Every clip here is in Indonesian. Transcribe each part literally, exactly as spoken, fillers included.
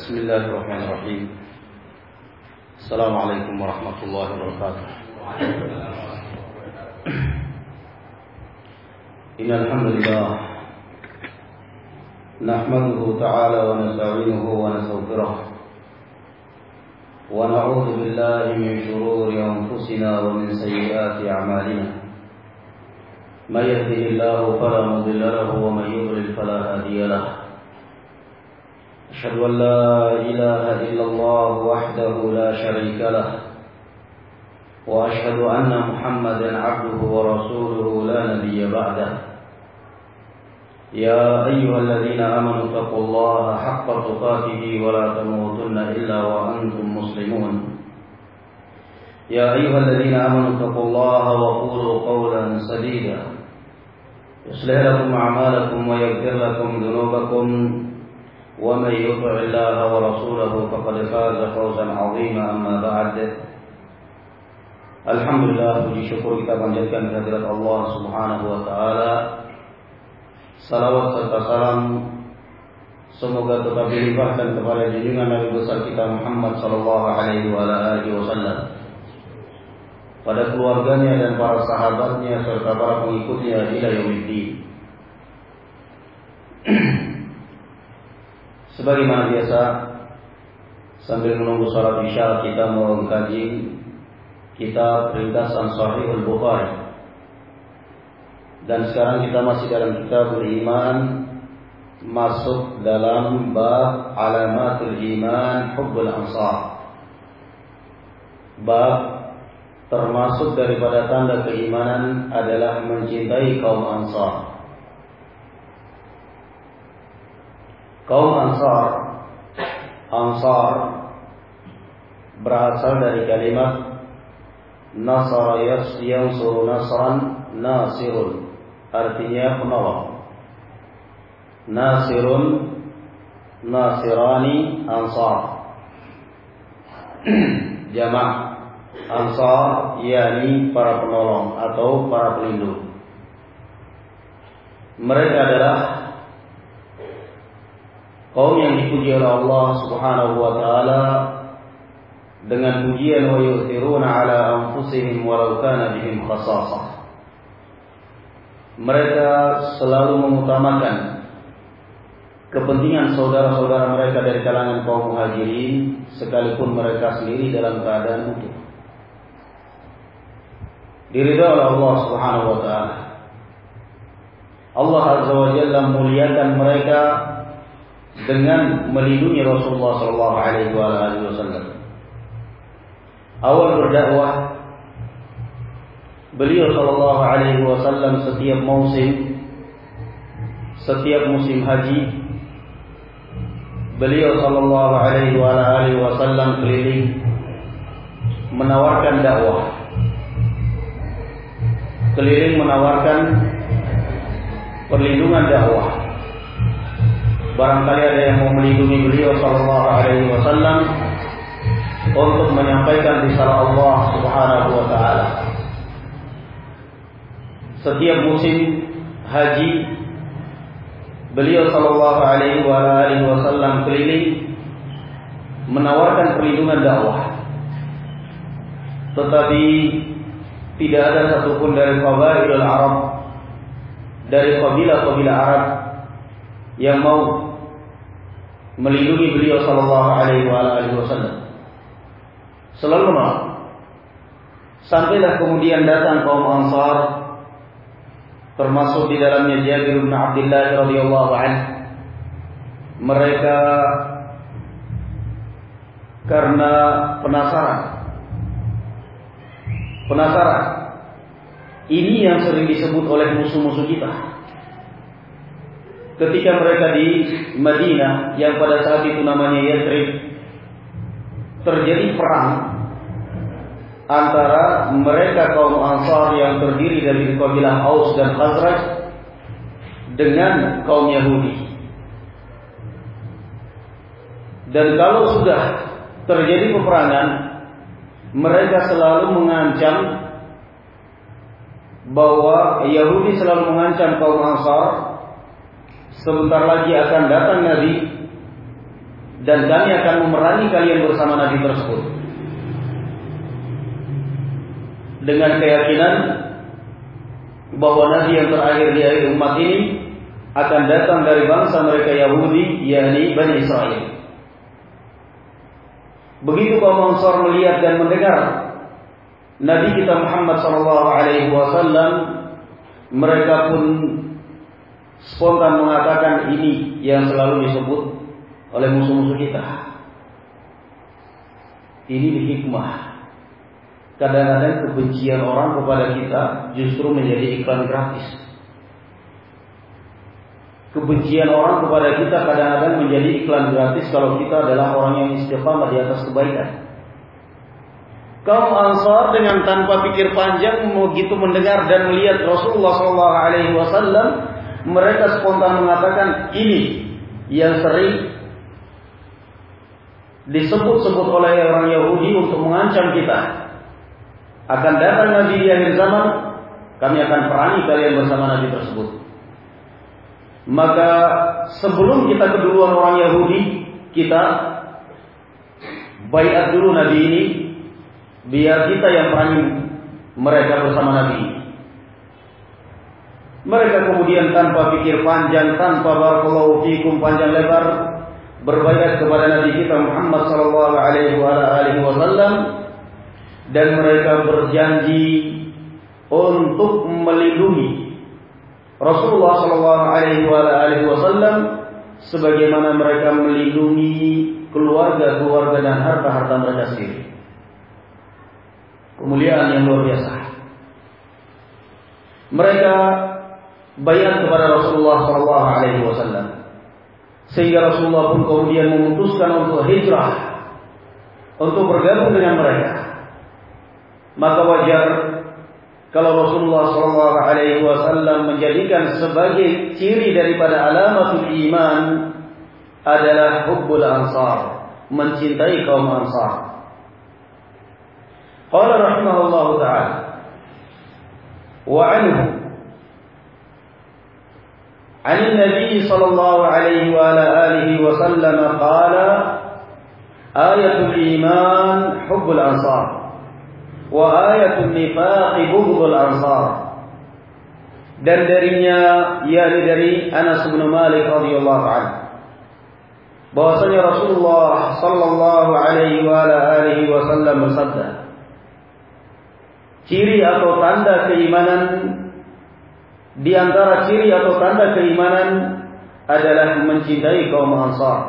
Bismillahirrahmanirrahim. Assalamualaikum warahmatullahi wabarakatuh. Innal hamdalillah nahmaduhu ta'ala wa nasta'inuhu wa nastaghfiruh wa na'udzu billahi min shururi anfusina wa min sayyiati a'malina. May yahdihillahu fala mudilla lahu wa may yudlil fala hadiya lahu. أشهد أن لا إله إلا الله وحده لا شريك له وأشهد أن محمدا عبده ورسوله لا نبي بعده يا أيها الذين آمنوا اتقوا الله حق تقاته ولا تموتن إلا وأنتم مسلمون يا أيها الذين آمنوا اتقوا الله وقولوا قولا سديدا يصلح لكم أعمالكم ويغفر لكم ذنوبكم ومن يطع الله ورسوله فقد فاز فوزا عظيما. أما بعد. Alhamdulillah, puji syukur kita panjatkan kehadirat Allah Subhanahu wa taala. Salawat serta salam semoga tetap dilimpahkan kepada junjungan Nabi besar kita Muhammad sallallahu alaihi wa alihi wasallam, pada keluarganya dan para sahabatnya serta para pengikutnya ila yaumiddin. Sebagaimana biasa, sambil menunggu salat Isya kita mau mengkaji kitab ringkasan Sahih Al-Bukhari. Dan sekarang kita masih dalam kitab Iman, masuk dalam bab Alamatul Iman Hubbul Ansar. Bab termasuk daripada tanda keimanan adalah mencintai kaum Ansar. Kaum Ansar, Ansar berasal dari kalimat Nasara yansuru nasran nasirun, artinya penolong. Nasirun, nasirani, Ansar. Jamak Ansar yakni para penolong atau para pelindung. Mereka adalah kaum yang dipuji oleh Allah Subhanahu wa taala dengan pujian wa yu'thiruna ala anfusihim walau kana bihim khassasah. Mereka selalu mengutamakan kepentingan saudara-saudara mereka dari kalangan kaum muhajirin sekalipun mereka sendiri dalam keadaan butuh. Diridhai oleh Allah Subhanahu wa taala. Allah Azza wa Jalla muliakan mereka dengan melindungi Rasulullah sallallahu alaihi wasallam. Awal berdakwah, beliau sallallahu alaihi wasallam setiap musim setiap musim haji, beliau sallallahu alaihi wasallam keliling menawarkan dakwah, keliling menawarkan perlindungan dakwah. Barangkali ada yang mau melindungi beliau sallallahu alaihi wasallam untuk menyampaikan risalah Allah Subhanahu wa taala. Setiap musim haji, beliau sallallahu alaihi wasallam keliling menawarkan perlindungan dakwah. Tetapi tidak ada satupun dari qabailul Arab, dari kabilah-kabilah Arab yang mau melindungi beliau sallallahu alaihi wasallam. Selalu menolak. Sampailah kemudian datang kaum Ansar, termasuk di dalamnya Jabir bin Abdullah radhiyallahu anhu. Mereka karena penasaran. Penasaran. Ini yang sering disebut oleh musuh-musuh kita. Ketika mereka di Madinah yang pada saat itu namanya Yathrib, terjadi perang antara mereka kaum Ansar yang terdiri dari kabilah Aus dan Khazraj dengan kaum Yahudi. Dan kalau sudah terjadi peperangan, mereka selalu mengancam bahwa Yahudi selalu mengancam kaum Ansar, sebentar lagi akan datang Nabi dan kami akan memerangi kalian bersama Nabi tersebut. Dengan keyakinan bahwa Nabi yang terakhir di akhir umat ini akan datang dari bangsa mereka Yahudi, yakni Bani Israel. Begitu kaum Ansar melihat dan mendengar Nabi kita Muhammad sallallahu alaihi wasallam, mereka pun spontan mengatakan ini yang selalu disebut oleh musuh-musuh kita. Ini hikmah. Kadang-kadang kebencian orang kepada kita justru menjadi iklan gratis. Kebencian orang kepada kita kadang-kadang menjadi iklan gratis kalau kita adalah orang yang istiqamah di atas kebaikan. Kaum Ansar dengan tanpa pikir panjang begitu mendengar dan melihat Rasulullah shallallahu alaihi wasallam, mereka spontan mengatakan ini yang sering disebut-sebut oleh orang Yahudi untuk mengancam kita. Akan datang Nabi di akhir zaman, kami akan perangi kalian bersama Nabi tersebut. Maka sebelum kita keduluan orang Yahudi, kita baiat dulu Nabi ini, biar kita yang perangi mereka bersama Nabi. Mereka kemudian tanpa pikir panjang, tanpa barakallahu fikum panjang lebar, berbaiat kepada Nabi kita Muhammad sallallahu alaihi wasallam, dan mereka berjanji untuk melindungi Rasulullah sallallahu alaihi wasallam sebagaimana mereka melindungi keluarga-keluarga dan harta-harta mereka sendiri. Kemuliaan yang luar biasa. Mereka baiat kepada Rasulullah sallallahu alaihi wasallam, sehingga Rasulullah pun kemudian memutuskan untuk hijrah, untuk bergabung dengan mereka. Maka wajar kalau Rasulullah shallallahu alaihi wasallam menjadikan sebagai ciri daripada alamatul iman adalah hubbul ansar, mencintai kaum Ansar. Qala rahimahullahu ta'ala wa anhu عن النبي صلى الله عليه وعلى آله وسلم قال آية الإيمان حب الأنصار وآية النفاق بغض الأنصار. Dan darinya, yakni dari Anas bin Malik radhiyallahu anhu, bahwasanya Rasulullah sallallahu alaihi wa ala alihi wasallam bersabda, ciri atau tanda keimanan, di antara ciri atau tanda keimanan adalah mencintai kaum Ansar.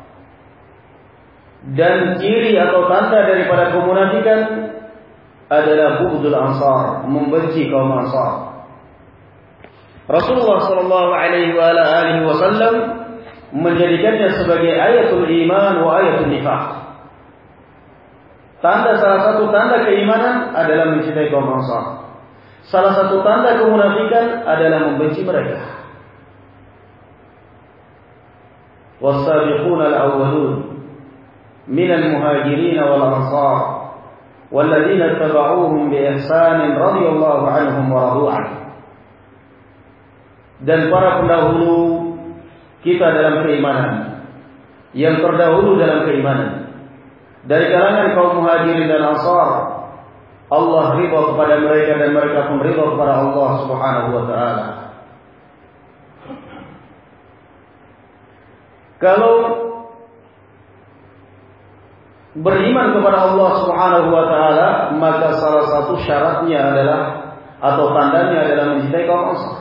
Dan ciri atau tanda daripada kemunafikan adalah bughdul Ansar, membenci kaum Ansar. Rasulullah sallallahu alaihi wa ala alihi wasallam menjadikannya sebagai ayatul iman wa ayatul nifaq. Tanda, salah satu tanda keimanan adalah mencintai kaum Ansar. Salah satu tanda kemunafikan adalah membenci mereka. Was-sabiquna al-awwalun minal muhajirin wal ansar walladzina tabauhum bi ihsan radhiyallahu anhum wa radu anhu. Dan para pendahulu kita dalam keimanan, yang terdahulu dalam keimanan, dari kalangan kaum muhajirin dan ansar, Allah ridha kepada mereka dan mereka pun ridha kepada Allah Subhanahu wa taala. Kalau beriman kepada Allah Subhanahu wa taala, maka salah satu syaratnya adalah atau tandanya adalah mencintai kaum Ansar.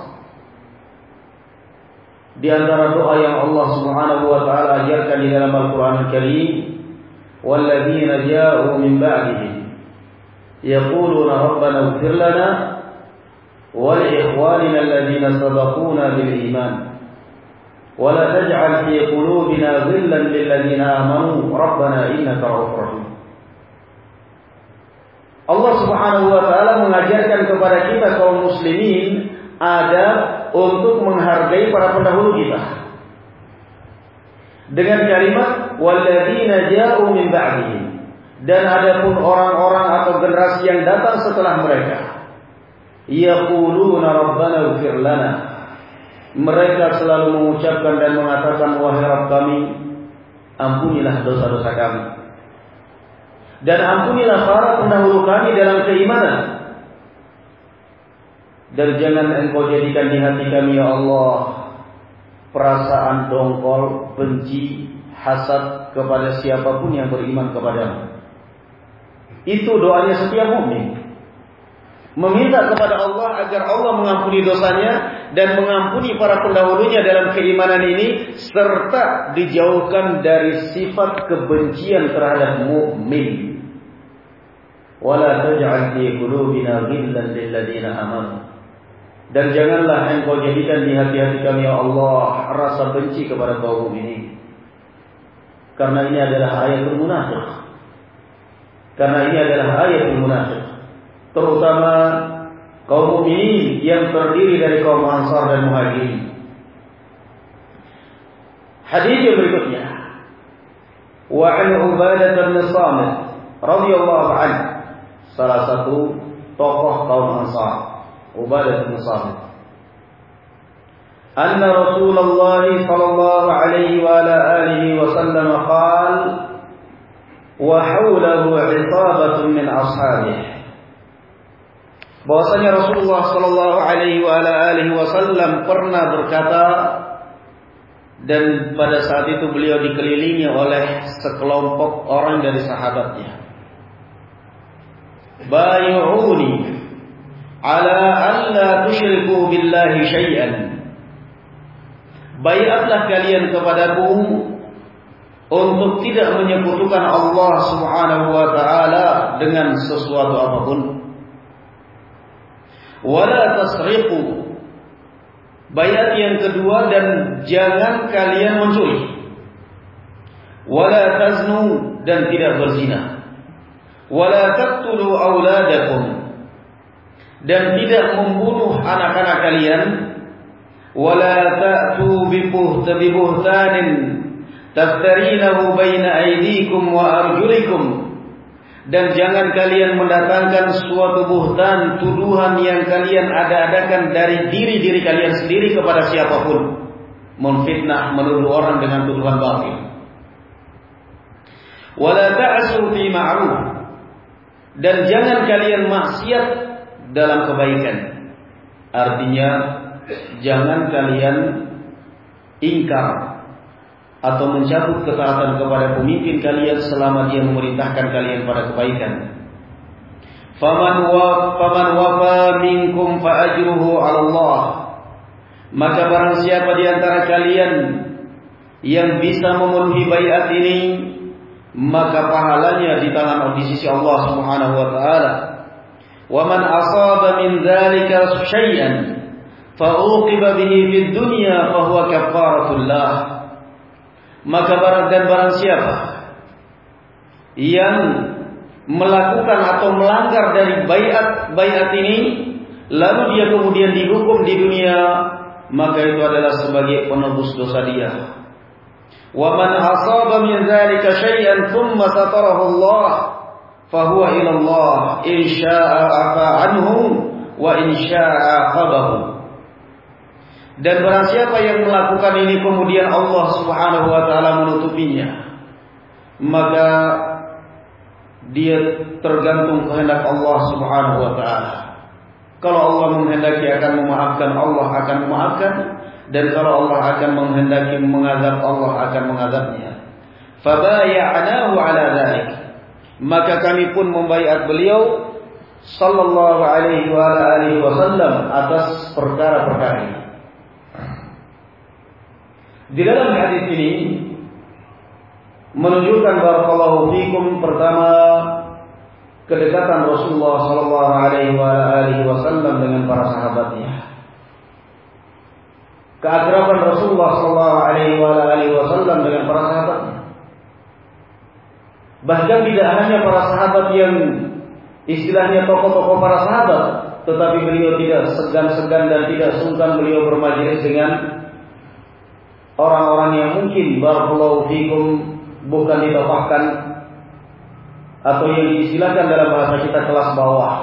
Di antara doa yang Allah Subhanahu wa taala ajarkan di dalam Al-Qur'an Al-Karim, "Walladzina ja'u min ba'dihim يقولون ربنا اغفر لنا ولإخواننا الذين سبقونا بالإيمان ولا تجعل في قلوبنا غلا للذين آمنوا ربنا إنك رؤوف رحيم." Allah Subhanahu wa taala mengajarkan kepada kita kaum muslimin adab untuk menghargai para pendahulu kita dengan kalimat walladzina ja'u min ba'dihim. Dan adapun orang-orang atau generasi yang datang setelah mereka, yaquluna rabbana ighfir lana, mereka selalu mengucapkan dan mengatakan, wahai Rabb kami, ampunilah dosa-dosa kami. Dan ampunilah para pendahulu kami dalam keimanan. Dan jangan Engkau jadikan di hati kami, ya Allah, perasaan dongkol, benci, hasad kepada siapapun yang beriman kepadamu. Itu doanya setiap mukmin. Meminta kepada Allah agar Allah mengampuni dosanya dan mengampuni para pendahulunya dalam keimanan ini, serta dijauhkan dari sifat kebencian terhadap mukmin. Wala taj'al fi qulubina ghillan lil ladzina amanu. Dan janganlah Engkau jadikan di hati-hati kami, ya Allah, rasa benci kepada kaum mukminin. Karena ini adalah ayatul munafiq. Karena ini adalah ayatul munafiq. Terutama kaum mukminin yang terdiri dari kaum Ansar dan Muhajirin. Hadis yang berikutnya, wa an Ubadah bin Samit radhiyallahu anhu, salah satu tokoh kaum Ansar, Ubadah bin Samit. Anna Rasulullah sallallahu alaihi wa ala alihi wa sallam qala wa hawlahu 'isabatun min ashabihi. Bahwasanya Rasulullah sallallahu alaihi wa ala alihi wasallam pernah berkata, dan pada saat itu beliau dikelilingi oleh sekelompok orang dari sahabatnya. Bay'uni ala alla tusyriku billahi syai'an. Baiatlah kalian kepadaku untuk tidak menyekutukan Allah Subhanahu wa taala dengan sesuatu apapun. Wala tasriqu. Bayat yang kedua, dan jangan kalian mencuri. Wala taznu, dan tidak berzina. Wala taqtulu auladakum, dan tidak membunuh anak-anak kalian. Wala ta'tu bibuhtanin taftarinahu baina aydikum wa arjulikum, dan jangan kalian mendatangkan suatu buhtan, tuduhan yang kalian ada-adakan dari diri-diri kalian sendiri kepada siapapun. Memfitnah, menuduh orang dengan tuduhan batil. Wala ta'su fi ma'ruf, dan jangan kalian maksiat dalam kebaikan. Artinya, jangan kalian ingkar atau mencabut ketaatan kepada pemimpin kalian selama dia memerintahkan kalian pada kebaikan. Faman wa faman wafa minkum fa ajruhu 'ala Allah. Maka barang siapa di antara kalian yang bisa memenuhi baiat ini, maka pahalanya di tangan di sisi Allah Subhanahu wa taala. Wa man asaba min dzalika syai'an fa uqiba bihi fid dunya fa huwa kafaratul lah. Maka barang dan barang siapa yang melakukan atau melanggar dari baiat-baiat ini, lalu dia kemudian dihukum di dunia, maka itu adalah sebagai penebus dosa dia. Wa man asaba min dzalika syai'an thumma satarahu Allah fa huwa ila Allah in syaa'a afa anhu wa in syaa'a aqabahu. Dan barang siapa yang melakukan ini kemudian Allah Subhanahu wa taala menutupinya, maka dia tergantung kehendak Allah Subhanahu wa taala. Kalau Allah menghendaki akan memaafkan, Allah akan memaafkan, dan kalau Allah akan menghendaki mengazab, Allah akan mengazabnya. Fabay'anahu 'ala dzalik. Maka kami pun membaiat beliau sallallahu alaihi wa alihi wasallam atas perkara-perkara ini. Di dalam hadis ini menunjukkan barakallahu fikum, pertama, kedekatan Rasulullah sallallahu alaihi wa alihi wasallam dengan para sahabatnya. Keakraban Rasulullah sallallahu alaihi wa alihi wasallam dengan para sahabatnya. Bahkan tidak hanya para sahabat yang istilahnya tokoh-tokoh para sahabat, tetapi beliau tidak segan-segan dan tidak sungkan beliau bermajelis dengan orang-orang yang mungkin barakallahu fikum bukan ditopahkan atau yang diistilahkan dalam bahasa kita kelas bawah.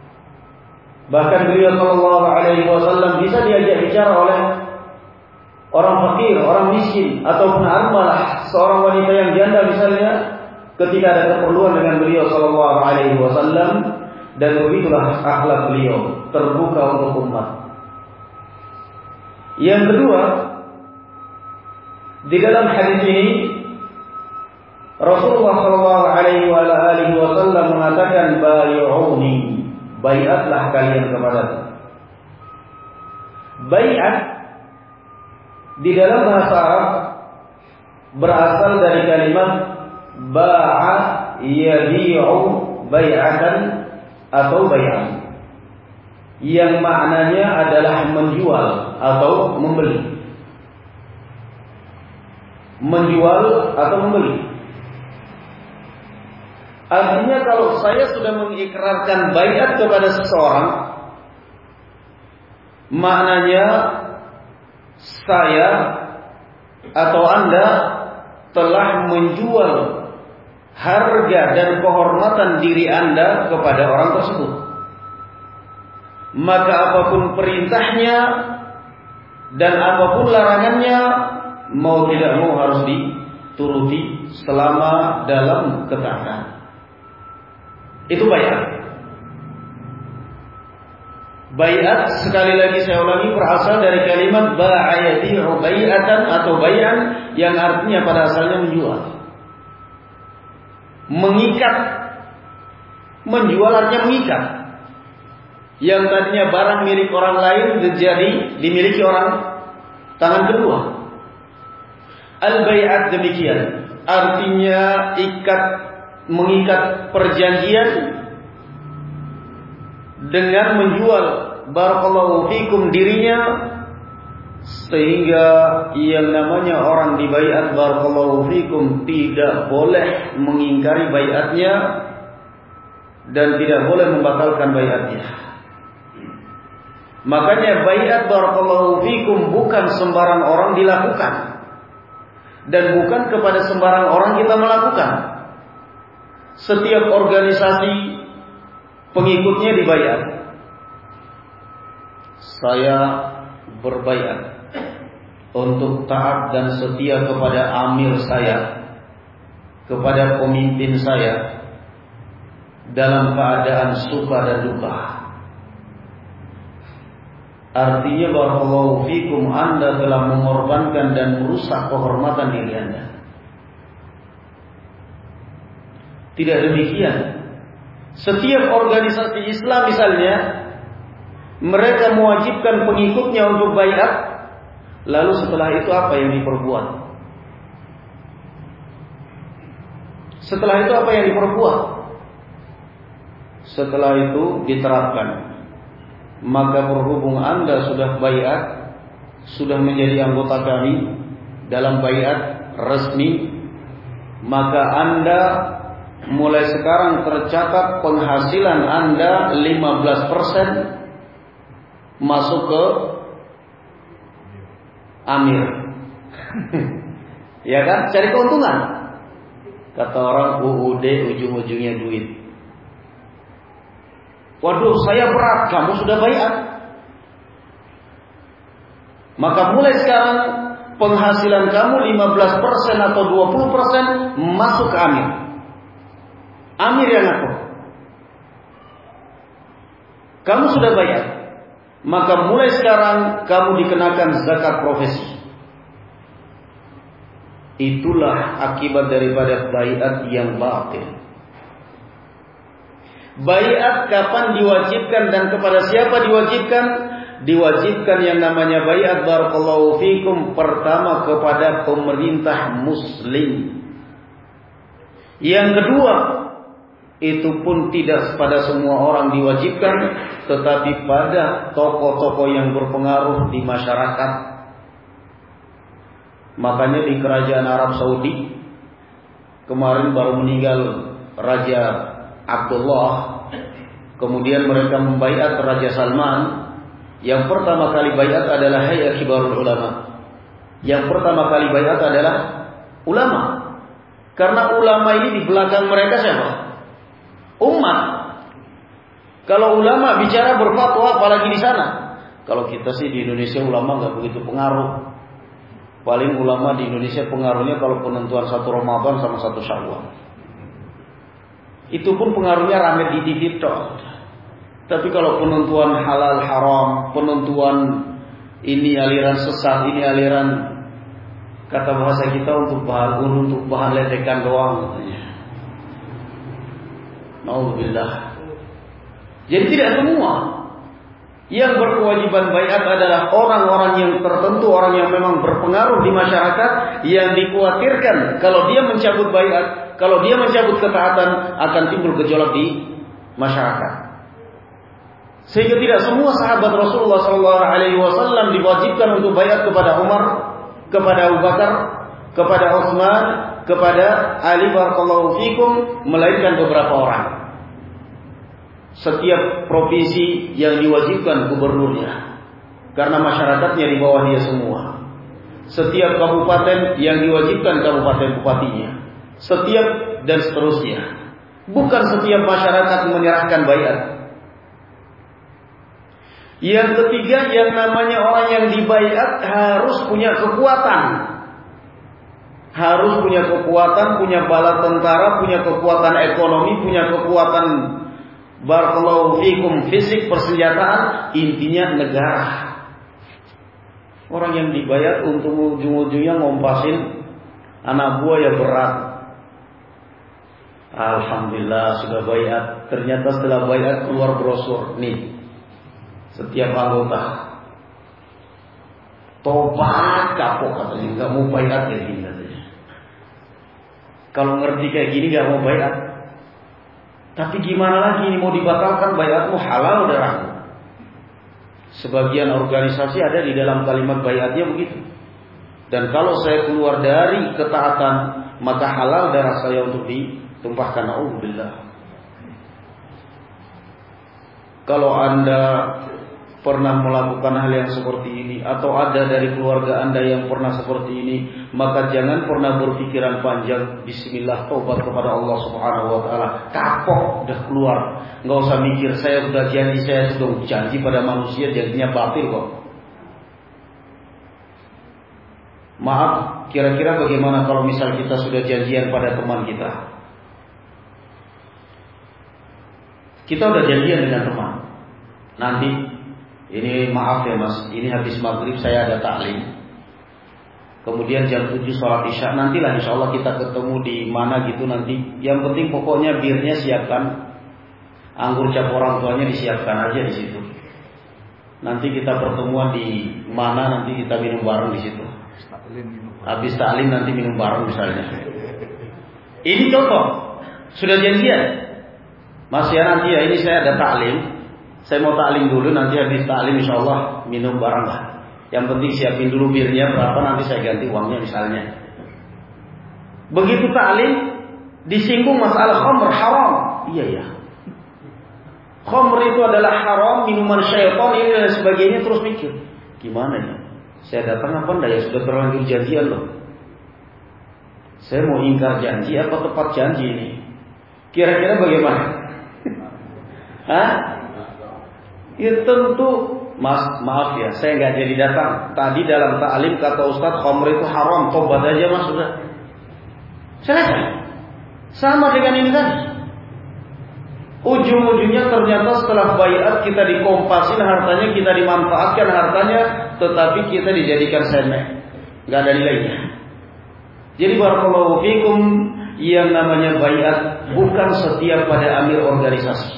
Bahkan beliau sallallahu alaihi wasallam bisa diajak bicara oleh orang fakir, orang miskin, ataupun armalah, seorang wanita yang janda misalnya, ketika ada keperluan dengan beliau sallallahu alaihi wasallam, dan begitulah akhlak beliau, terbuka untuk umat. Yang kedua, di dalam hadis ini Rasulullah sallallahu alaihi wasallam mengatakan bai'uni, bai'atlah kalian kepadaku. Bai'at di dalam bahasa Arab berasal dari kalimat ba'a yabi'u bai'atan atau bai'an, yang maknanya adalah menjual atau membeli. Menjual atau membeli. Artinya kalau saya sudah mengikrarkan baiat kepada seseorang, maknanya saya atau Anda telah menjual harga dan kehormatan diri Anda kepada orang tersebut. Maka apapun perintahnya dan apapun larangannya, mau tidak mau harus dituruti selama dalam ketaatan. Itu baiat. Baiat, sekali lagi saya ulangi, berasal dari kalimat ba'ayati'u bai'atan atau bai'an, yang artinya pada asalnya menjual. Mengikat. Menjual artinya mengikat. Yang tadinya barang milik orang lain jadi dimiliki orang tangan kedua. Al-bai'at demikian. Artinya ikat, mengikat perjanjian dengan menjual barakallahu fikum dirinya, sehingga yang namanya orang dibaiat barakallahu fikum tidak boleh mengingkari baiatnya dan tidak boleh membatalkan baiatnya. Makanya baiat barakallahu fikum bukan sembarang orang dilakukan dan bukan kepada sembarang orang kita melakukan. Setiap organisasi pengikutnya dibaiat. Saya berbaiat untuk taat dan setia kepada amir saya, kepada pemimpin saya, dalam keadaan suka dan duka. Artinya barakallahu fikum, Anda telah mengorbankan dan merusak kehormatan diri Anda. Tidak demikian. Setiap organisasi Islam misalnya, mereka mewajibkan pengikutnya untuk baiat, lalu setelah itu apa yang diperbuat? Setelah itu apa yang diperbuat? Setelah itu diterapkan. Maka berhubung Anda sudah baiat, sudah menjadi anggota kami dalam baiat resmi, maka Anda mulai sekarang tercatat penghasilan Anda lima belas persen masuk ke amir. Ya kan? Cari keuntungan. Kata orang U U D ujung-ujungnya duit. Waduh, saya berat, kamu sudah baiat. Maka mulai sekarang penghasilan kamu lima belas persen atau dua puluh persen masuk ke amir. Amir yang ngatur. Kamu sudah bayar, maka mulai sekarang kamu dikenakan zakat profesi. Itulah akibat daripada baiat yang batil. Baiat kapan diwajibkan dan kepada siapa diwajibkan? Diwajibkan yang namanya baiat barakallahu fikum pertama kepada pemerintah muslim. Yang kedua, itu pun tidak pada semua orang diwajibkan, tetapi pada tokoh-tokoh yang berpengaruh di masyarakat. Makanya di kerajaan Arab Saudi kemarin baru meninggal Raja Abdullah, kemudian mereka membaiat Raja Salman. Yang pertama kali baiat adalah Hayat Kibarul Ulama. Yang pertama kali baiat adalah ulama. Karena ulama ini di belakang mereka siapa? Umat. Kalau ulama bicara berfatwa, apalagi di sana. Kalau kita sih di Indonesia ulama nggak begitu pengaruh. Paling ulama di Indonesia pengaruhnya kalau penentuan satu Ramadan sama satu Syawal. Itu pun pengaruhnya rame di T V toh. Tapi kalau penentuan halal haram, penentuan ini aliran sesat, ini aliran kata bahasa kita untuk bahan untuk bahan ledekan doang katanya. Nauzubillah. Jadi tidak semua yang berkewajiban baiat adalah orang-orang yang tertentu, orang yang memang berpengaruh di masyarakat, yang dikhawatirkan kalau dia mencabut baiat, kalau dia mencabut ketaatan akan timbul gejolak di masyarakat. Sehingga tidak semua sahabat Rasulullah shallallahu alaihi wasallam diwajibkan untuk baiat kepada Umar, kepada Abu Bakar, kepada Utsman, kepada Ali barakallahu fikum, melainkan beberapa orang. Setiap provinsi yang diwajibkan gubernurnya, karena masyarakatnya di bawah dia semua. Setiap kabupaten yang diwajibkan kabupaten bupatinya. Setiap dan seterusnya. Bukan setiap masyarakat menyerahkan baiat. Yang ketiga, yang namanya orang yang dibaiat harus punya kekuatan. Harus punya kekuatan, punya bala tentara, punya kekuatan ekonomi, punya kekuatan barakallahu fikum fisik, persenjataan, intinya negara. Orang yang dibayar untuk ujung-ujungnya ngompasin anak buah ya berat. Alhamdulillah sudah bayar. Ternyata setelah bayar keluar brosur nih, setiap anggota tobat kapok katanya, nggak mau bayar kayak gini katanya. Kalau ngerti kayak gini nggak mau bayar. Tapi gimana lagi ini mau dibatalkan baiatmu halal darahmu. Sebagian organisasi ada di dalam kalimat baiatnya begitu. Dan kalau saya keluar dari ketaatan, maka halal darah saya untuk ditumpahkan. Auzubillah. Kalau Anda pernah melakukan hal yang seperti ini, atau ada dari keluarga Anda yang pernah seperti ini, maka jangan pernah berpikiran panjang. Bismillah, taubat kepada Allah Subhanahu wa taala. Kapok udah keluar, nggak usah mikir saya udah janji, saya sudah janji pada manusia, janjinya batil kok. Maaf, kira-kira bagaimana kalau misal kita sudah janjian pada teman kita? Kita udah janjian dengan teman. Nanti ini maaf ya mas, ini habis maghrib saya ada taklim. Kemudian jam tujuh sholat isya, nantilah insya Allah kita ketemu di mana gitu nanti. Yang penting pokoknya birnya siapkan, anggur cap orang tuanya disiapkan aja di situ. Nanti kita pertemuan di mana, nanti kita minum bareng di situ. Habis taklim nanti minum bareng misalnya. Ini contoh, sudah janjian. Mas ya nanti ya ini saya ada taklim. Saya mau taklim dulu, nanti habis taklim insya Allah minum bareng lah. Yang penting siapin dulu birnya berapa, nanti saya ganti uangnya misalnya. Begitu taklim disinggung masalah khamr haram. Iya ya. Khamr itu adalah haram, minuman syaitan ini dan sebagainya, terus mikir, gimana ya? Saya datang apa enggak ya, sudah terlanjur janjian loh. Saya mau ingkar janji apa tepat janji ini? Kira-kira bagaimana? Hah? Ya tentu, mas, maaf ya, saya nggak jadi datang. Tadi dalam ta'lim kata Ustadz khamr itu haram, tobat aja mas sudah. Selesai. Sama dengan ini tadi. Ujung-ujungnya ternyata setelah baiat kita dikompasin hartanya, kita dimanfaatkan hartanya, tetapi kita dijadikan semek, nggak ada nilainya. Jadi barakallahu fikum, yang namanya baiat bukan setiap pada amir organisasi.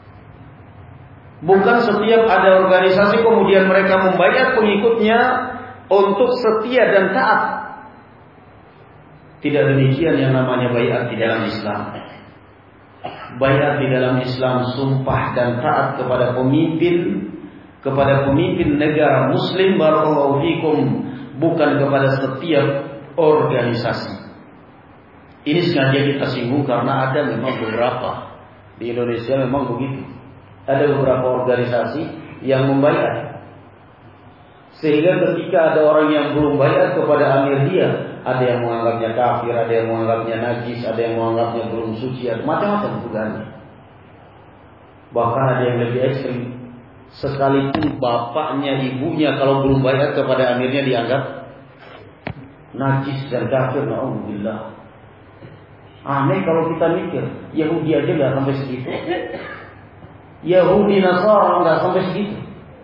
Bukan setiap ada organisasi kemudian mereka membaiat pengikutnya untuk setia dan taat. Tidak demikian yang namanya baiat di dalam Islam. Baiat di dalam Islam sumpah dan taat kepada pemimpin, kepada pemimpin negara muslim barakallahu fikum, bukan kepada setiap organisasi. Ini sengaja kita singgung karena ada memang beberapa di Indonesia memang begitu. Ada beberapa organisasi yang membaiat. Sehingga ketika ada orang yang belum baiat kepada amir dia, ada yang menganggapnya kafir, ada yang menganggapnya najis, ada yang menganggapnya belum suci, ada macam-macam tugasnya. Bahkan ada yang lebih ekstrim, sekalipun bapaknya, ibunya kalau belum baiat kepada amirnya dianggap najis dan kafir, na'udzubillah. Aneh kalau kita mikir, Yahudi aja nggak sampai segitu, Yahudi Nasara nggak sampai segitu.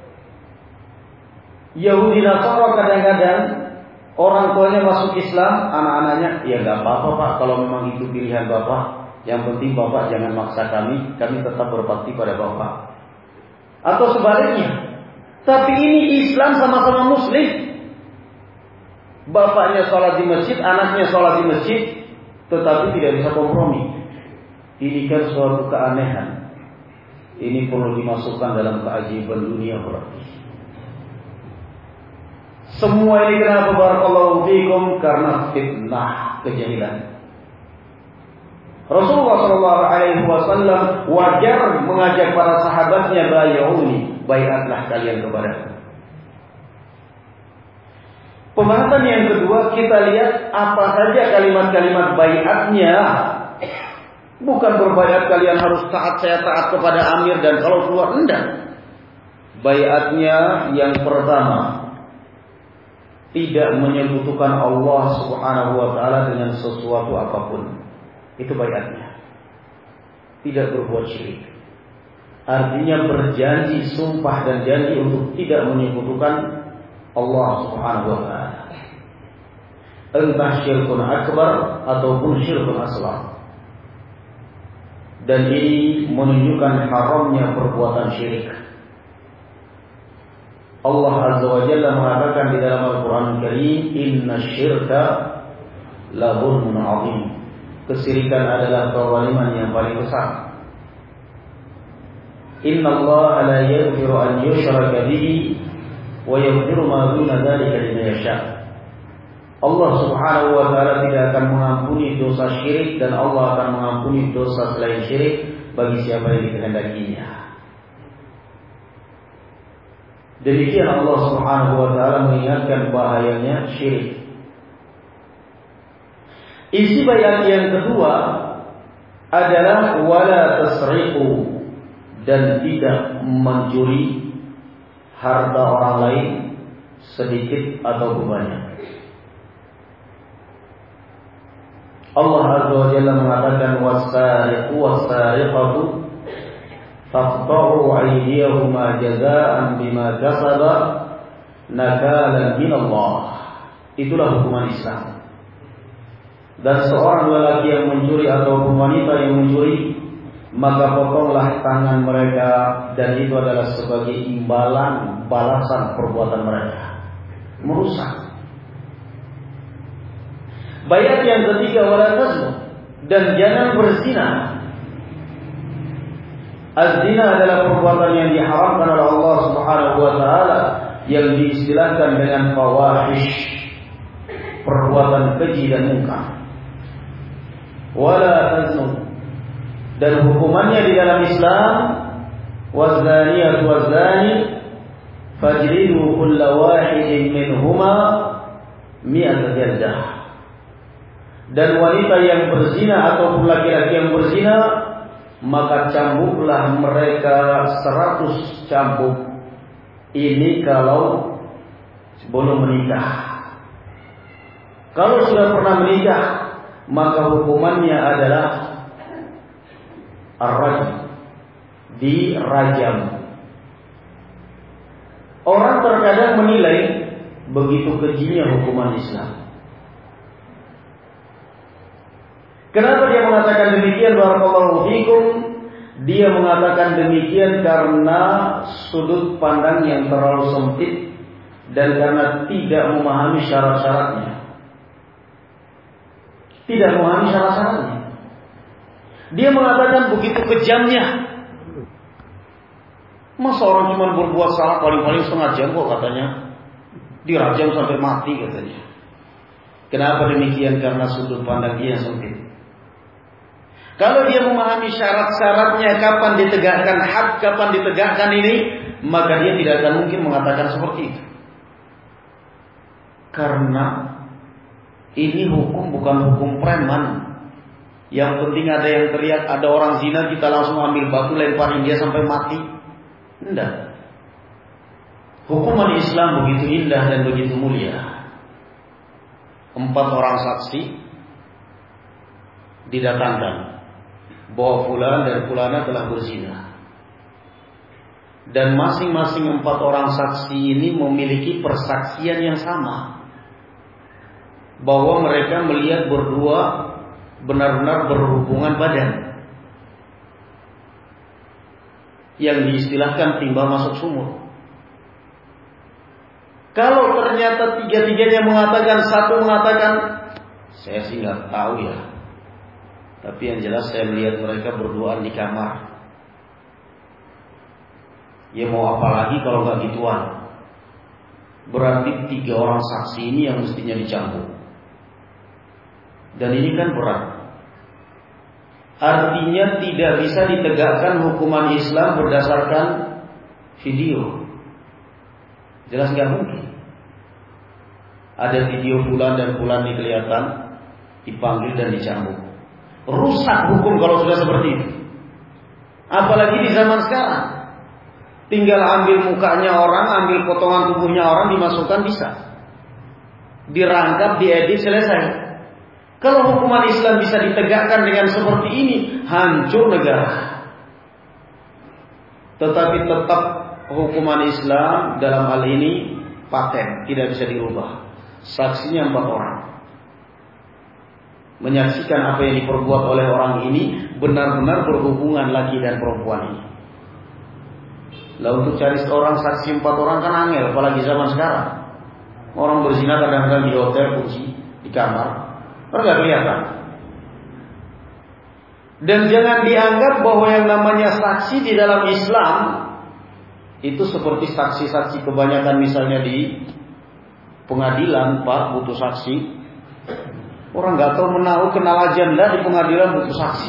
Yahudi Nasara kadang-kadang orang tuanya masuk Islam, anak-anaknya ya nggak apa-apa pak, kalau memang itu pilihan bapak, yang penting bapak jangan maksa kami, kami tetap berbakti pada bapak. Atau sebaliknya, tapi ini Islam sama-sama Muslim. Bapaknya sholat di masjid, anaknya sholat di masjid, tetapi tidak bisa kompromi. Ini kan suatu keanehan. Ini perlu dimasukkan dalam keajaiban dunia berarti. Semua ini kenapa barakallahu fikum? Karena fitnah kejahilan. Rasulullah shallallahu alaihi wasallam wajar mengajak para sahabatnya, bay'uni, baiatlah kalian kepadaku. Pembahasan yang kedua, kita lihat apa saja kalimat-kalimat baiatnya. Bukan berbaiat kalian harus taat, saya taat kepada amir dan kalau keluar, enggak. Baiatnya yang pertama, tidak menyekutukan Allah Subhanahu wa taala dengan sesuatu apapun. Itu baiatnya. Tidak berbuat syirik. Artinya berjanji, sumpah dan janji untuk tidak menyekutukan Allah Subhanahu wa taala. Entah syirkun akbar ataupun syirkun asghar. Dan ini menunjukkan haramnya perbuatan syirik. Allah Azza wa Jalla mengatakan di dalam Al-Qur'an Karim, "Inna syirka la dzulmun 'adzim." Kesyirikan adalah kezaliman yang paling besar. Inna Allah la yaghfiru an yushraka bihi wa yaghfiru ma duna dzalika liman yasha. Allah Subhanahu wa taala tidak akan mengampuni dosa syirik dan Allah akan mengampuni dosa selain syirik bagi siapa yang dikehendakinya. Demikian Allah Subhanahu wa taala mengingatkan bahayanya syirik. Isi bayat yang kedua adalah wala tasriqu, dan tidak mencuri harta orang lain sedikit atau banyak. Allah Azza wa Jalla mengatakan was-sariqu was-sariqatu faqta'u aydiyahuma jazaa'an bima kasaba nakalan min Allah. Itulah hukuman Islam. Dan seorang lelaki yang mencuri ataupun wanita yang mencuri, maka potonglah tangan mereka, dan itu adalah sebagai imbalan balasan perbuatan mereka. Merusak. Bayat yang ketiga, wala taznu, dan jangan berzina. Az-zina adalah perbuatan yang diharamkan oleh Allah Subhanahu wa taala, yang diistilahkan dengan fawahish, perbuatan keji dan munkar. Wala taznu, dan hukumannya di dalam Islam, wazaniyatu wazani fajridu kulla wahidin minhuma mi'ata jaldah. Dan wanita yang berzina ataupun laki-laki yang berzina, maka cambuklah mereka seratus cambuk. Ini kalau sebelum menikah. Kalau sudah pernah menikah, maka hukumannya adalah ar-rajm, dirajam. Orang terkadang menilai begitu kejinya hukuman Islam. Kenapa dia mengatakan demikian? Barakallahu fikum. Dia mengatakan demikian karena sudut pandang yang terlalu sempit dan karena tidak memahami syarat-syaratnya. Tidak memahami syarat-syaratnya. Dia mengatakan begitu kejamnya. Masa orang cuma berbuat salah paling-paling setengah jam kok katanya dirajam sampai mati katanya. Kenapa demikian? Karena sudut pandang dia yang sempit. Kalau dia memahami syarat-syaratnya, kapan ditegakkan had, kapan ditegakkan ini, maka dia tidak akan mungkin mengatakan seperti itu. Karena ini hukum bukan hukum preman. Yang penting ada yang teriak, ada orang zina, kita langsung ambil batu lemparin dia sampai mati. Tidak. Hukuman Islam begitu indah dan begitu mulia. empat orang saksi didatangkan bahwa fulan dan fulana telah berzina. Dan masing-masing empat orang saksi ini memiliki persaksian yang sama, bahwa mereka melihat berdua benar-benar berhubungan badan, yang diistilahkan timba masuk sumur. Kalau ternyata tiga-tiganya mengatakan, satu mengatakan, saya sih nggak tahu ya, tapi yang jelas saya melihat mereka berduaan di kamar. Ya mau apa lagi kalau nggak gituan? Berarti tiga orang saksi ini yang mestinya dicambuk. Dan ini kan berat. Artinya tidak bisa ditegakkan hukuman Islam berdasarkan video. Jelas nggak mungkin. Ada video fulan dan fulan dikelihatan, dipanggil dan dicambuk. Rusak hukum kalau sudah seperti itu. Apalagi di zaman sekarang. Tinggal ambil mukanya orang, ambil potongan tubuhnya orang, dimasukkan bisa. Dirangkap, diedit, selesai. Kalau hukuman Islam bisa ditegakkan dengan seperti ini, hancur negara. Tetapi tetap hukuman Islam dalam hal ini paten, tidak bisa dirubah. Saksinya empat orang. Menyaksikan apa yang diperbuat oleh orang ini benar-benar berhubungan laki dan perempuan ini. Lah untuk cari seorang saksi empat orang kan angel, apalagi zaman sekarang. Orang berzina kadang-kadang di hotel, kunci di kamar, orang nggak kelihatan. Dan jangan dianggap bahwa yang namanya saksi di dalam Islam itu seperti saksi-saksi kebanyakan misalnya di pengadilan, Pak, butuh saksi. Orang nggak tahu menahu kenal aja enggak di pengadilan butuh saksi.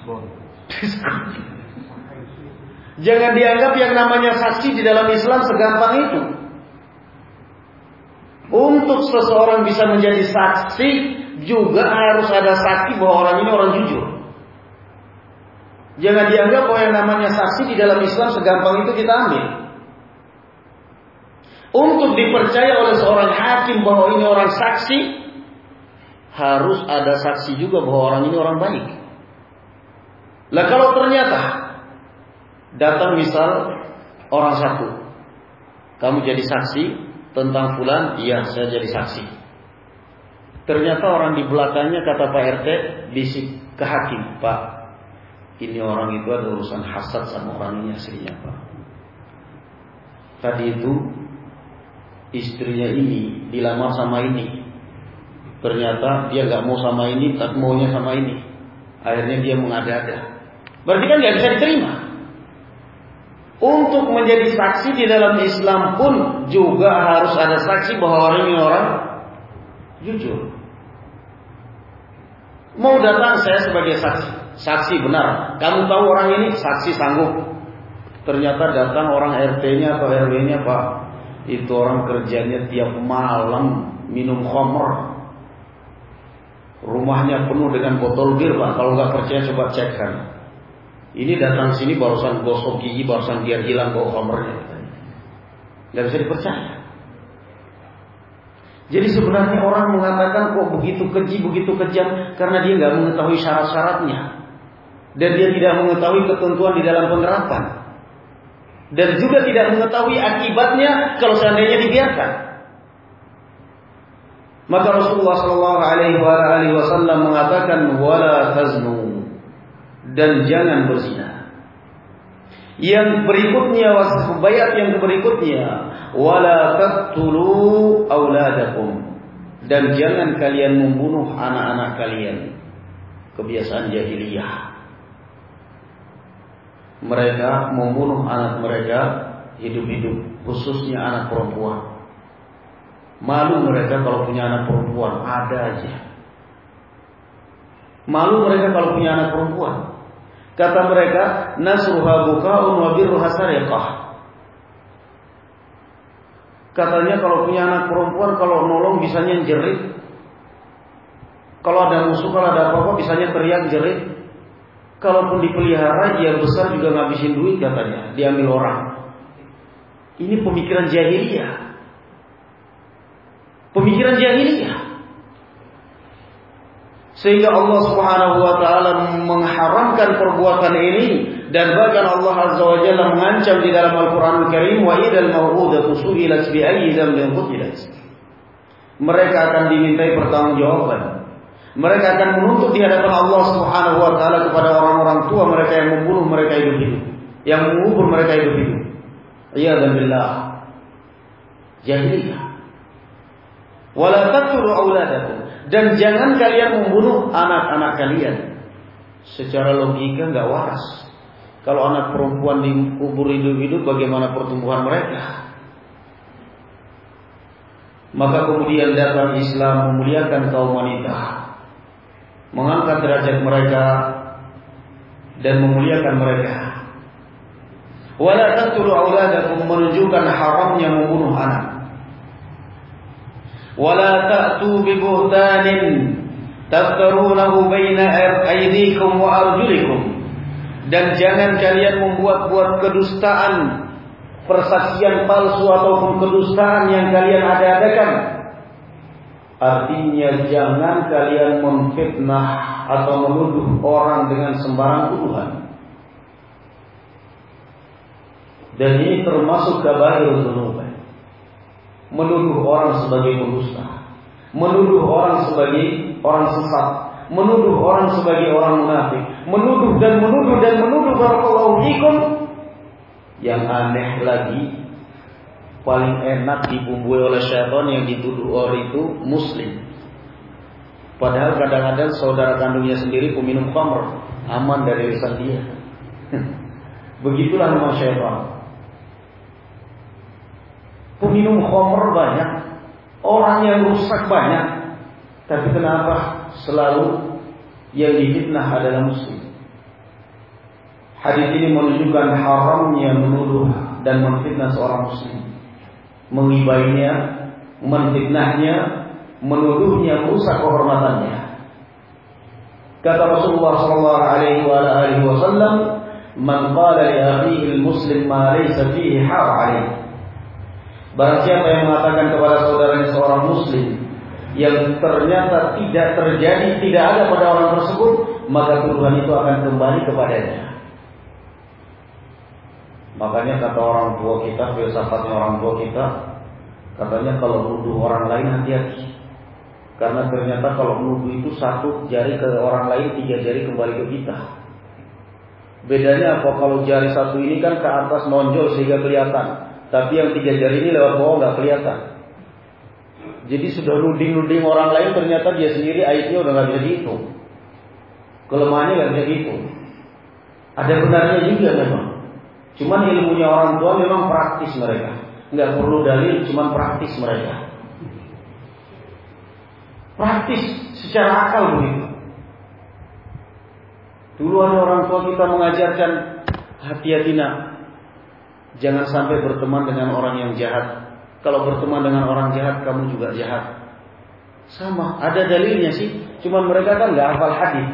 Jangan dianggap yang namanya saksi di dalam Islam segampang itu. Untuk seseorang bisa menjadi saksi juga harus ada saksi bahwa orang ini orang jujur. Jangan dianggap bahwa yang namanya saksi di dalam Islam segampang itu kita ambil. Untuk dipercaya oleh seorang hakim bahwa ini orang saksi, harus ada saksi juga bahwa orang ini orang baik. Lah kalau ternyata datang misal orang satu, kamu jadi saksi tentang fulan, iya saya jadi saksi. Ternyata orang di belakangnya kata Pak R T bisik ke hakim, Pak, ini orang itu ada urusan hasad sama orang ini aslinya Pak. Tadi itu istrinya ini dilamar sama ini, ternyata dia nggak mau sama ini, tapi maunya sama ini. Akhirnya dia mengada-ada. Berarti kan nggak bisa diterima. Untuk menjadi saksi di dalam Islam pun juga harus ada saksi bahwa orang ini orang jujur. Mau datang saya sebagai saksi, saksi benar. Kamu tahu orang ini, saksi sanggup. Ternyata datang orang R T-nya atau R W-nya, Pak, itu orang kerjanya tiap malam minum khamr. Rumahnya penuh dengan botol bir, Pak. Kalau nggak percaya coba cekkan. Ini datang sini barusan gosok gigi, barusan biar hilang bau khamrnya. Nggak bisa dipercaya. Jadi sebenarnya orang mengatakan kok begitu keji, begitu kejam karena dia nggak mengetahui syarat-syaratnya dan dia tidak mengetahui ketentuan di dalam penerapan dan juga tidak mengetahui akibatnya kalau seandainya dibiarkan. Maka Rasulullah Shallallahu Alaihi Wasallam mengatakan wala taznu, dan jangan berzina. Yang berikutnya, bayat yang berikutnya, wala taqtulu auladakum, dan jangan kalian membunuh anak-anak kalian. Kebiasaan jahiliyah. Mereka membunuh anak mereka hidup-hidup, khususnya anak perempuan. Malu mereka kalau punya anak perempuan, ada aja. Malu mereka kalau punya anak perempuan. Kata mereka, nasruha bukaun wa birruha sariqah. Katanya kalau punya anak perempuan, kalau nolong bisanya jerit. Kalau ada musuh, kalau ada apa-apa bisanya teriak jerit. Kalaupun dipelihara, dia besar juga ngabisin duit katanya, diambil orang. Ini pemikiran jahiliyah. Pemikiran jahiliyah. Sehingga Allah Subhanahu wa taala mengharamkan perbuatan ini, dan bahkan Allah Azza wa Jalla mengancam di dalam Al-Qur'anul Karim, wa idzal mau'udatu su'ilat bi ayyi dzambin qutilat. Mereka akan dimintai pertanggungjawaban. Mereka akan menuntut di hadapan Allah Subhanahu wa taala kepada orang-orang tua mereka yang membunuh mereka hidup-hidup, yang mengubur mereka hidup-hidup. Iyadzan billah. Jahiliyah. Wala taqtulu auladakum, dan jangan kalian membunuh anak-anak kalian. Secara logika enggak waras. Kalau anak perempuan dikubur hidup-hidup, bagaimana pertumbuhan mereka? Maka kemudian datang Islam memuliakan kaum wanita, mengangkat derajat mereka dan memuliakan mereka. Wala taqtulu auladakum, menunjukkan haramnya membunuh anak. Wala ta'tu bi buhtanin taftarunahu baina aydikum wa arjulikum, dan jangan kalian membuat-buat kedustaan, persaksian palsu ataupun kedustaan yang kalian ada-adakan. Artinya jangan kalian memfitnah atau menuduh orang dengan sembarang tuduhan. Dan ini termasuk kabairul dzunub. Menuduh orang sebagai pendusta, menuduh orang sebagai orang sesat, menuduh orang sebagai orang munafik, menuduh dan menuduh dan menuduh barakallahu fikum. Yang aneh lagi, paling enak dibumbui oleh syaitan yang dituduh orang itu muslim. Padahal kadang-kadang saudara kandungnya sendiri peminum khamr, aman dari lisan dia. Begitulah memang syaitan. Peminum khamr banyak, orang yang rusak banyak, tapi kenapa selalu yang difitnah adalah muslim? Hadis ini menunjukkan haramnya menuduh dan memfitnah seorang muslim, menghibainya, menfitnahnya, menuduhnya, merusak kehormatannya. Kata Rasulullah sallallahu alaihi wasallam, "Man qala li akhihi al-muslim ma laysa fihi har 'alaihi." Barang siapa yang mengatakan kepada saudaranya seorang muslim yang ternyata tidak terjadi, tidak ada pada orang tersebut, maka tuduhan itu akan kembali kepadanya. Makanya kata orang tua kita, filsafatnya orang tua kita, katanya kalau nuduh orang lain hati-hati. Karena ternyata kalau nuduh itu satu jari ke orang lain, tiga jari kembali ke kita. Bedanya apa? Kalau jari satu ini kan ke atas nonjol sehingga kelihatan, tapi yang tiga jari ini lewat bawah nggak kelihatan. Jadi sudah nuding-nuding orang lain, ternyata dia sendiri aibnya udah nggak bisa dihitung, kelemahannya nggak bisa dihitung. Ada benarnya juga memang. Cuman ilmunya orang tua memang praktis mereka, nggak perlu dalil, cuman praktis mereka. Praktis secara akal begitu. Dulu ada orang tua kita mengajarkan, hati-hati nak, jangan sampai berteman dengan orang yang jahat. Kalau berteman dengan orang jahat, kamu juga jahat. Sama, ada dalilnya sih. Cuman mereka kan nggak hafal hadis,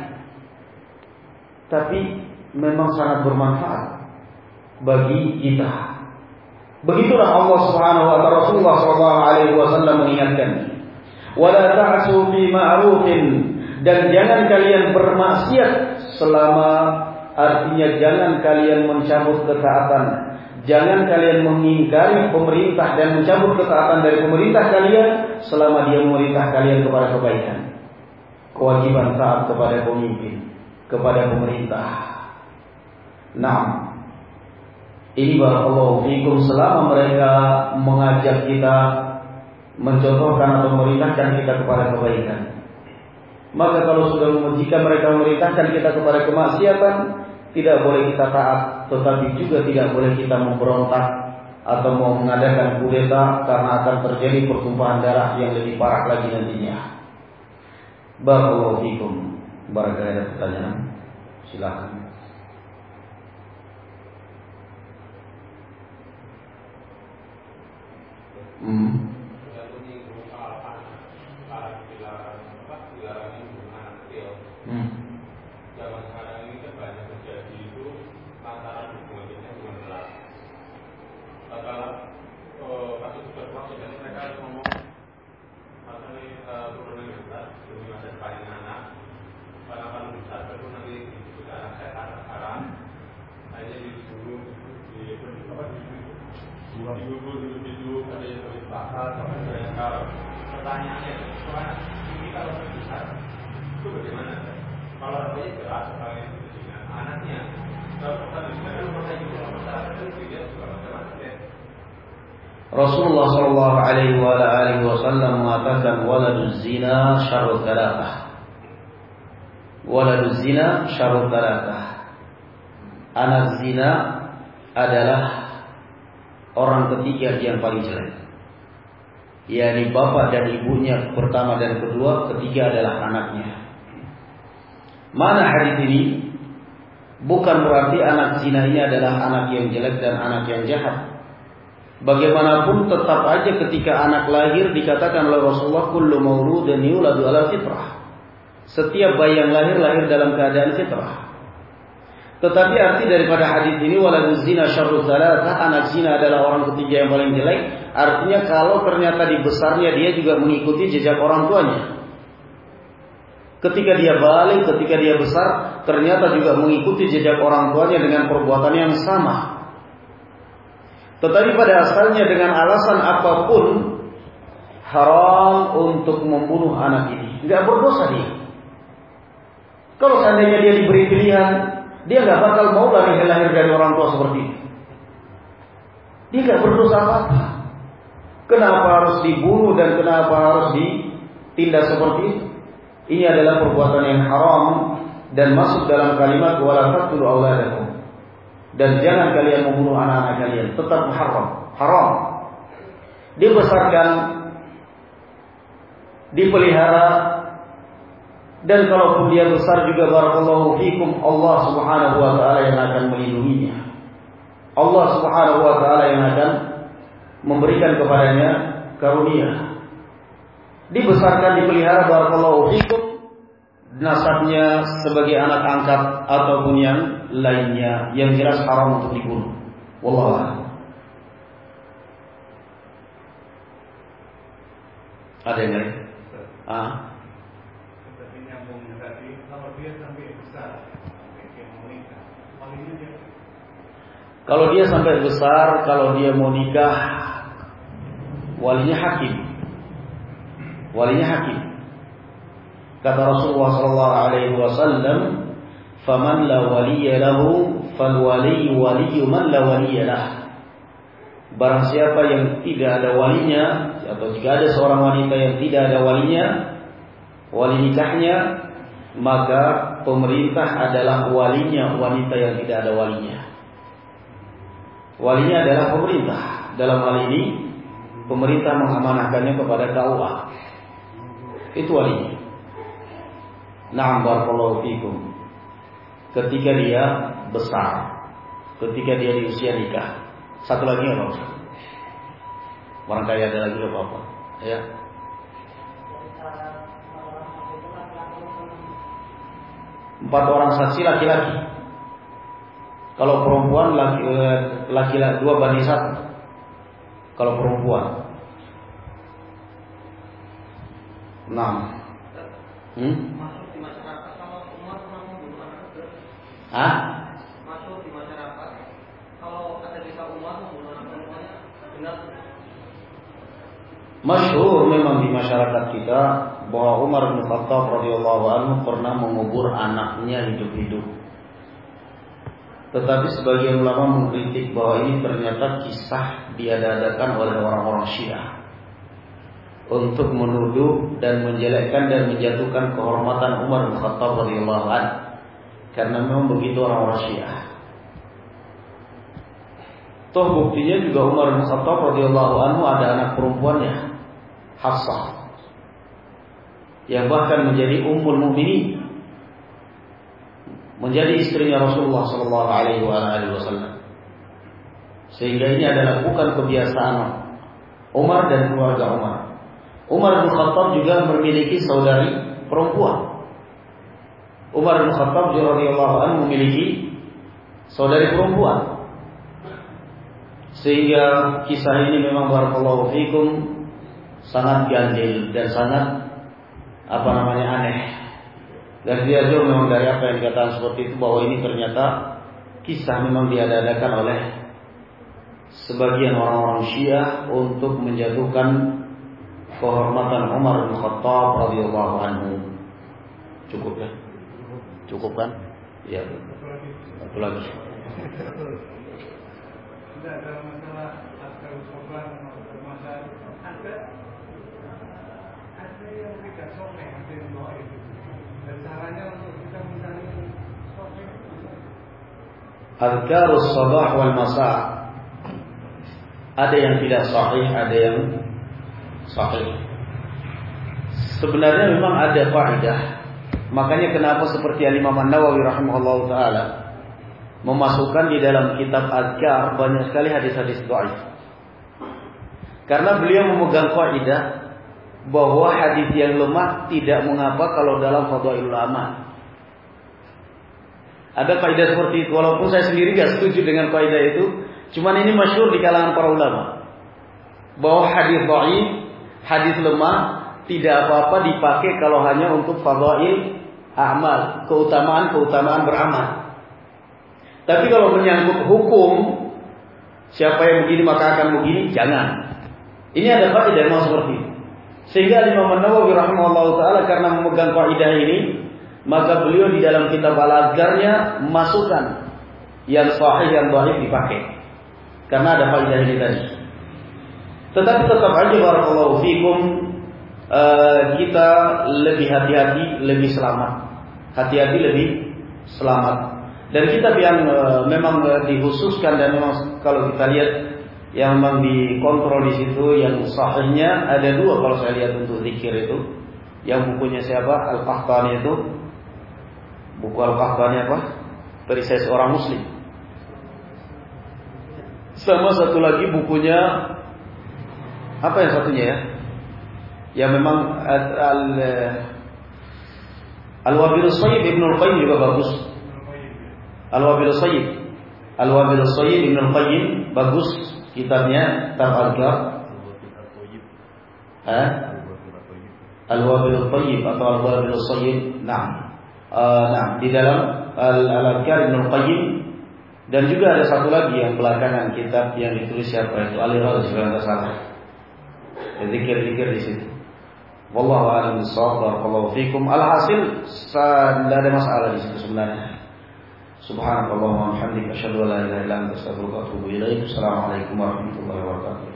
tapi memang sangat bermanfaat bagi kita. Begitulah Allah Subhanahu wa taala, Rasulullah sallallahu alaihi wasallam mengingatkan, "Wala ta'su fi ma'rufin," dan jangan kalian bermaksiat selama, artinya jangan kalian mencabut ketaatan. Jangan kalian mengingkari pemerintah dan mencabut ketaatan dari pemerintah kalian selama dia memerintah kalian kepada kebaikan. Kewajiban taat kepada pemimpin, kepada pemerintah. Nah, ini barakallahu fikum, selama mereka mengajak kita, mencontohkan atau memerintahkan kita kepada kebaikan. Maka kalau sudah jika mereka memerintahkan kita kepada kemaksiatan, tidak boleh kita taat, tetapi juga tidak boleh kita memberontak atau mau mengadakan kudeta, karena akan terjadi pertumpahan darah yang lebih parah lagi nantinya. Barakallahu fikum. Barangkali ada pertanyaan, silakan. Hmm. Hmm. Zaman sekarang ini kan banyak terjadi itu lantaran hubungannya dengan berat. Kalau kasus berproses dan mereka ngomong masalah turunan berat demi masa depan anak, Kalau pertanyaannya soal ini kalau besar itu bagaimana? Kalau orangnya jelas kalau itu dengan anaknya, kalau kita bisa kalau juga masyarakat itu dia juga macam-macam. Rasulullah Shallallahu Alaihi Wasallam mengatakan waladuz zina syarrul thalathah. Waladuz zina syarrul thalathah. Anak zina adalah orang ketiga yang paling jelek. yakni bapak dan ibunya pertama dan kedua, ketiga adalah anaknya. Mana hadis ini? Bukan berarti anak zina ini adalah anak yang jelek dan anak yang jahat. Bagaimanapun tetap aja ketika anak lahir dikatakan oleh Rasulullah kullu mauludin yuladu ala fitrah. Setiap bayi yang lahir lahir dalam keadaan fitrah. Tetapi arti daripada hadis ini waladuz zina syarrul thalathah, anak zina adalah orang ketiga yang paling jelek. Artinya kalau ternyata di besarnya dia juga mengikuti jejak orang tuanya. Ketika dia balik, ketika dia besar, ternyata juga mengikuti jejak orang tuanya dengan perbuatan yang sama. Tetapi pada asalnya dengan alasan apapun haram untuk membunuh anak ini. Tidak berdosa dia. Kalau seandainya dia diberi pilihan, dia nggak bakal mau lahir lahir dari orang tua seperti itu. Dia nggak berdosa apa-apa. Kenapa harus dibunuh dan kenapa harus ditindak seperti itu? Ini adalah perbuatan yang haram dan masuk dalam kalimat wala taqtulu auladakum. Dan jangan kalian membunuh anak-anak kalian, tetap haram, haram. Dibesarkan, dipelihara, dan kalaupun dia besar juga barakallahu fikum, Allah Subhanahu wa taala yang akan melindunginya. Allah Subhanahu wa taala yang akan memberikan kepadanya karunia. Dibesarkan, dipelihara barakallahu fikum, nasabnya sebagai anak angkat ataupun yang lainnya, yang jelas haram untuk dibunuh. Wallahu a'lam. Ada yang lain? Ah. Kalau dia sampai besar, kalau dia mau nikah, walinya hakim. Walinya hakim. Kata Rasulullah sallallahu alaihi wasallam, "Faman la waliya lahu, fal wali waliyyu man la waliya lah." Barang siapa yang tidak ada walinya, atau jika ada seorang wanita yang tidak ada walinya, wali nikahnya, maka pemerintah adalah walinya wanita yang tidak ada walinya. Walinya adalah pemerintah. Dalam hal ini, pemerintah mengamanahkannya kepada K U A. Itu walinya. Na'am barakallahu fikum. Ketika dia besar, ketika dia di usia nikah. Satu lagi enggak Pak Ustaz? Barangkali ada lagi enggak apa-apa? Ya. Empat orang saksi laki-laki. Kalau perempuan laki-laki dua banding satu. Kalau perempuan. Enam. Hmm? Hah? Masuk di masyarakat. Kalau ada kisah Umar membunuh anak perempuannya, benar? Masyhur memang di masyarakat kita bahwa Umar bin Khattab radhiyallahu anhu pernah mengubur anaknya hidup-hidup. Tetapi sebagian ulama mengkritik bahwa ini ternyata kisah diadakan oleh orang-orang Syiah untuk menuduh dan menjelekkan dan menjatuhkan kehormatan Umar bin Khattab radhiyallahu anhu. Karena memang begitu orang-orang Syiah. Toh buktinya juga Umar bin Khattab radhiyallahu anhu ada anak perempuannya, Hafsah, yang bahkan menjadi ummul mukminin, menjadi istrinya Rasulullah sallallahu alaihi wasallam. Sehingga ini adalah bukan kebiasaan Umar dan keluarga Umar. Umar bin Khattab juga memiliki saudari perempuan. Umar bin Khattab radhiyallahu anhu memiliki saudari perempuan. Sehingga kisah ini memang barakallahu fikum sangat ganjil dan sangat apa namanya aneh. Dan dia jauh memang dari apa yang dikatakan seperti itu, bahwa ini ternyata kisah memang diadakan oleh sebagian orang-orang Syiah untuk menjatuhkan kehormatan Umar bin Khattab radhiyallahu anhu. Cukup ya? Cukup kan? Iya. Satu lagi. Tidak ada masalah askar sopan atau masalah ada ada yang tidak soleh, ada yang doa itu. Dan caranya untuk kita mencari soleh. Azkarus sabah wal masa. Ada yang tidak sahih, ada yang sahih. Sebenarnya memang ada kaidah. Makanya kenapa seperti Imam An-Nawawi rahimahullahu taala memasukkan di dalam kitab azkar banyak sekali hadis-hadis dhaif. Karena beliau memegang kaidah bahwa hadis yang lemah tidak mengapa kalau dalam fadhailul amal. Ada kaidah seperti itu, walaupun saya sendiri enggak setuju dengan kaidah itu, cuman ini masyhur di kalangan para ulama. Bahwa hadis dhaif, hadis lemah tidak apa-apa dipakai kalau hanya untuk fadhail amal, keutamaan-keutamaan beramal. Tapi kalau menyangkut hukum, siapa yang begini maka akan begini, jangan. Ini ada kaidah memang seperti itu. Sehingga Imam An-Nawawi rahimahullahu taala karena memegang kaidah ini, maka beliau di dalam kitab Al-Azkarnya masukkan yang sahih yang dhaif dipakai. Karena ada kaidah ini tadi. Tetapi tetap aja barakallahu fikum, uh, kita lebih hati-hati, lebih selamat. Hati-hati lebih selamat. Dan kitab yang uh, memang uh, dikhususkan dan memang kalau kita lihat yang memang dikontrol di situ yang sahihnya ada dua kalau saya lihat untuk zikir itu. Yang bukunya siapa? Al-Qahtani itu. Buku Al-Qahtani apa? Perisai seorang muslim. Sama satu lagi bukunya apa yang satunya ya? Yang memang al Al-Wabil Sayyid Ibn Al-Qayyim juga bagus. Al-Wabil Sayyid Al-Wabil Sayyid Ibn Al-Qayyim bagus kitabnya kitab Al-Azkar. Eh? Al-Wabil Tayyib atau Al-Wabil Sayyid. Nah, uh, nah di dalam Al-Azkar Ibn Al-Qayyim. Dan juga ada satu lagi yang belakangan kitab yang ditulis siapa itu Al-Iraj kalau tidak salah. Zikir-zikir di situ. Wallahu a'lam bishawab. Barakallahu fikum. Alhasil tidak ada masalah di situ sebenarnya. Subhanakallahumma wa bihamdika asyhadu an la ilaha illa anta astaghfiruka wa atubu ilaik. Assalamualaikum warahmatullahi wabarakatuh.